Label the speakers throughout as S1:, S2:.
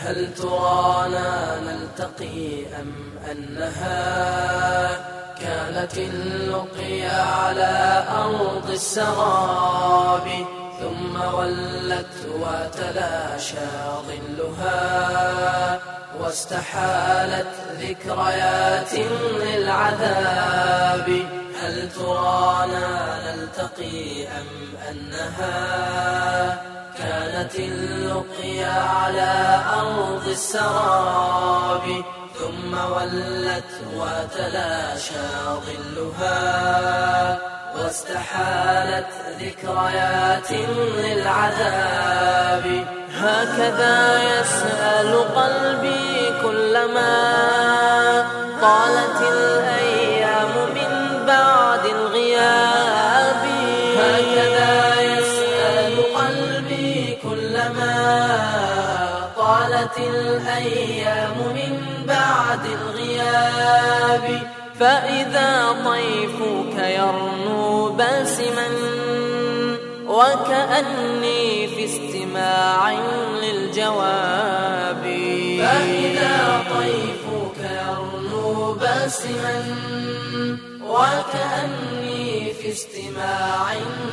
S1: هل ترانا نلتقي أم أنها كانت اللقيا على أرض السراب ثم ولت وتلاشى ظلها واستحالت ذكريات للعذاب. هل ترانا نلتقي أم أنها كانت اللقيا على أرض السراب ثم ولت وتلاشى ظلها واستحالت ذكريات للعذاب. هكذا يسأل قلبي كلما طالت الأيام من بعد الغياب. هكذا يسأل قلبي كلما طالت الأيام من بعد الغياب. فإذا طيفك يرنو باسما وكأني في استماع للجواب. فإذا طيفك يرنو باسما وكأني في استماع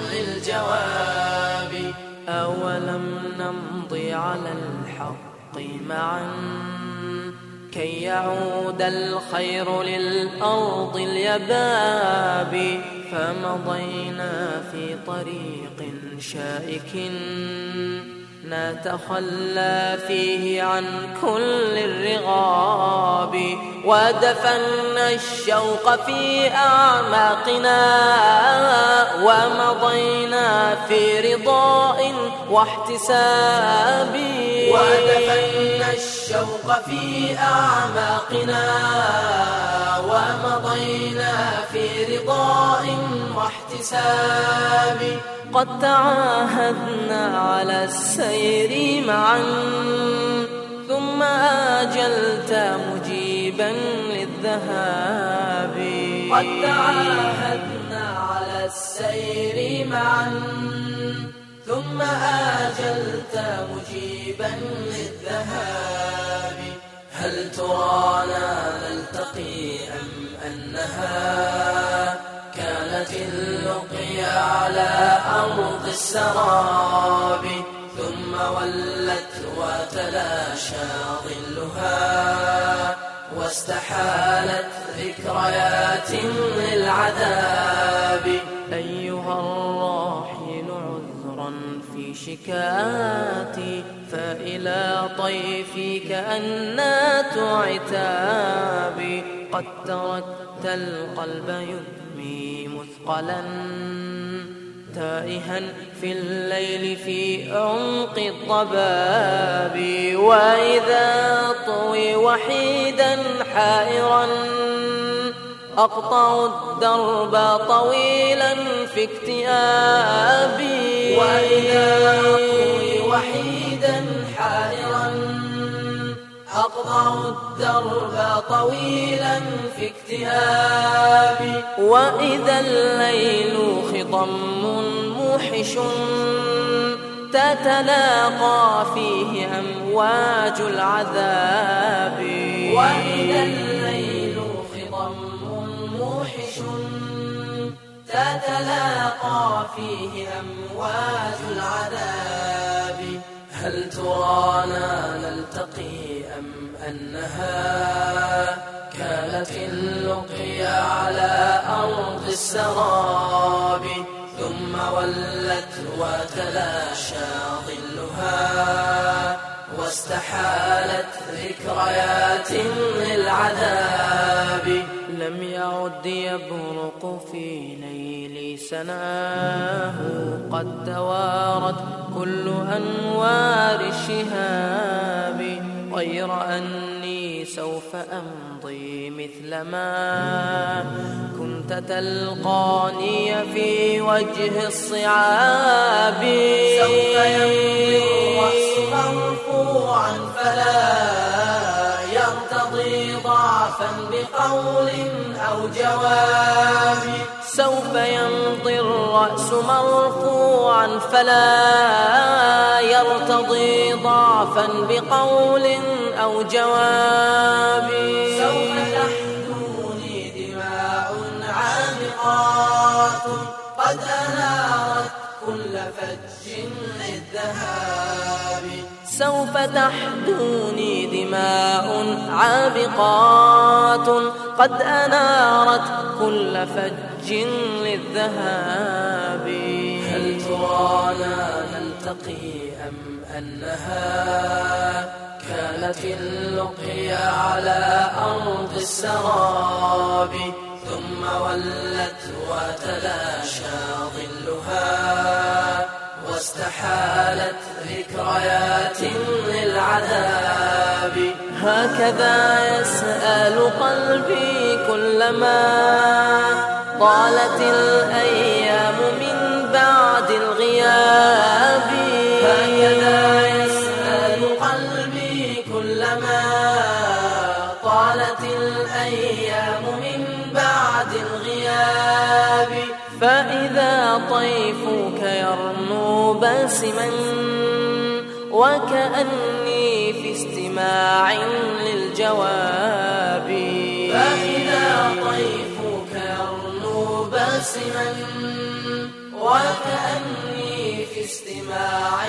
S1: للجواب. أولم نمضي على الحق معا كي يعود الخير للأرض اليباب. فمضينا في طريق شائك نتخلى فيه عن كل الرغاب ودفنا الشوق في أعماقنا ومضينا في رضاء واحتساب. ودفنا الشوق في أعماقنا ومضينا في رضاء واحتساب. قد تعاهدنا على السير معا ثم آجلت مجيبا للذهاب. قد تعاهدنا على السير معا ثم آجلت مجيبا للذهاب. هل ترانا نلتقي أم أنها كانت اللقيا على أرض السراب ثم ولت وتلاشى ظلها واستحالت ذكريات للعذاب. أيها الراحل عذرا في شكاتي فإلى طيفك أنات عتابي. قد تركت القلب يدمي مثقلا تائها في الليل في عمق الضباب. وإذا طوي وحيدا حائرا أقطع الدرب طويلا في اكتئابي. وإذا طوي وحيدا حائرا أقطع الدرب طويلا في اكتئابي. وإذا الليل خضم موحش تتلاقى فيه أمواج العذاب. وإذا الليل خضم موحش تتلاقى فيه أمواج العذاب. هل ترانا نلتقي أم أنها كانت اللقيا على أرض السراب ثم ولت وتلاشى ظلها واستحالت ذكريات للعذاب. لم يعد يبرق في ليل سناه قد توارت كل أنوار الشهاب. غير أني سوف أمضي مثلما كنت تلقاني في وجه الصعاب. سوف يمضي الرأس مرفوعا فلا يرتضي ضعفا بقول أو جواب. سوف يمضي الرأس مرفوعا فلا يرتضي يرتضي ضعفا بقول أو جواب. سوف تحدوني دماء عامقات قد أنارت كل فج للذهاب. سوف تحدوني دماء عابقات قد أنارت كل فج للذهاب. هل ترانا نلتقي أم أنها كانت اللقيا على أرض السراب؟ ثم ولت وتلاشى ظلها واستحالت ذكريات للعذاب. هكذا يسأل قلبي كلما طالت الأيام من بعد الغياب. هكذا يسأل قلبي كلما طالت الأيام من بعد الغياب. فإذا طيفك يرنو باسما وكأني في استماع للجواب. فإذا طيفك يرنو باسما وكأني في استماع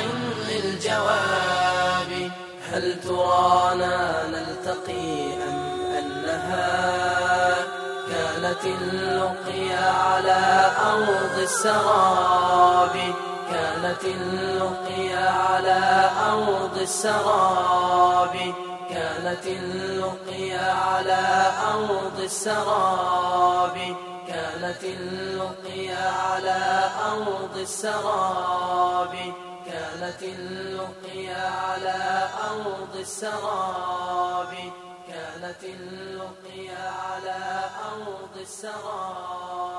S1: للجواب. هل ترانا نلتقي أم أنها كانت اللقيا على أرض السراب؟ كانت اللقيا على أرض السراب. كانت اللقيا على أرض السراب. كانت اللقيا على أرض السراب. كانت اللقيا على أرض السراب. كانت اللقيا على أرض السراب.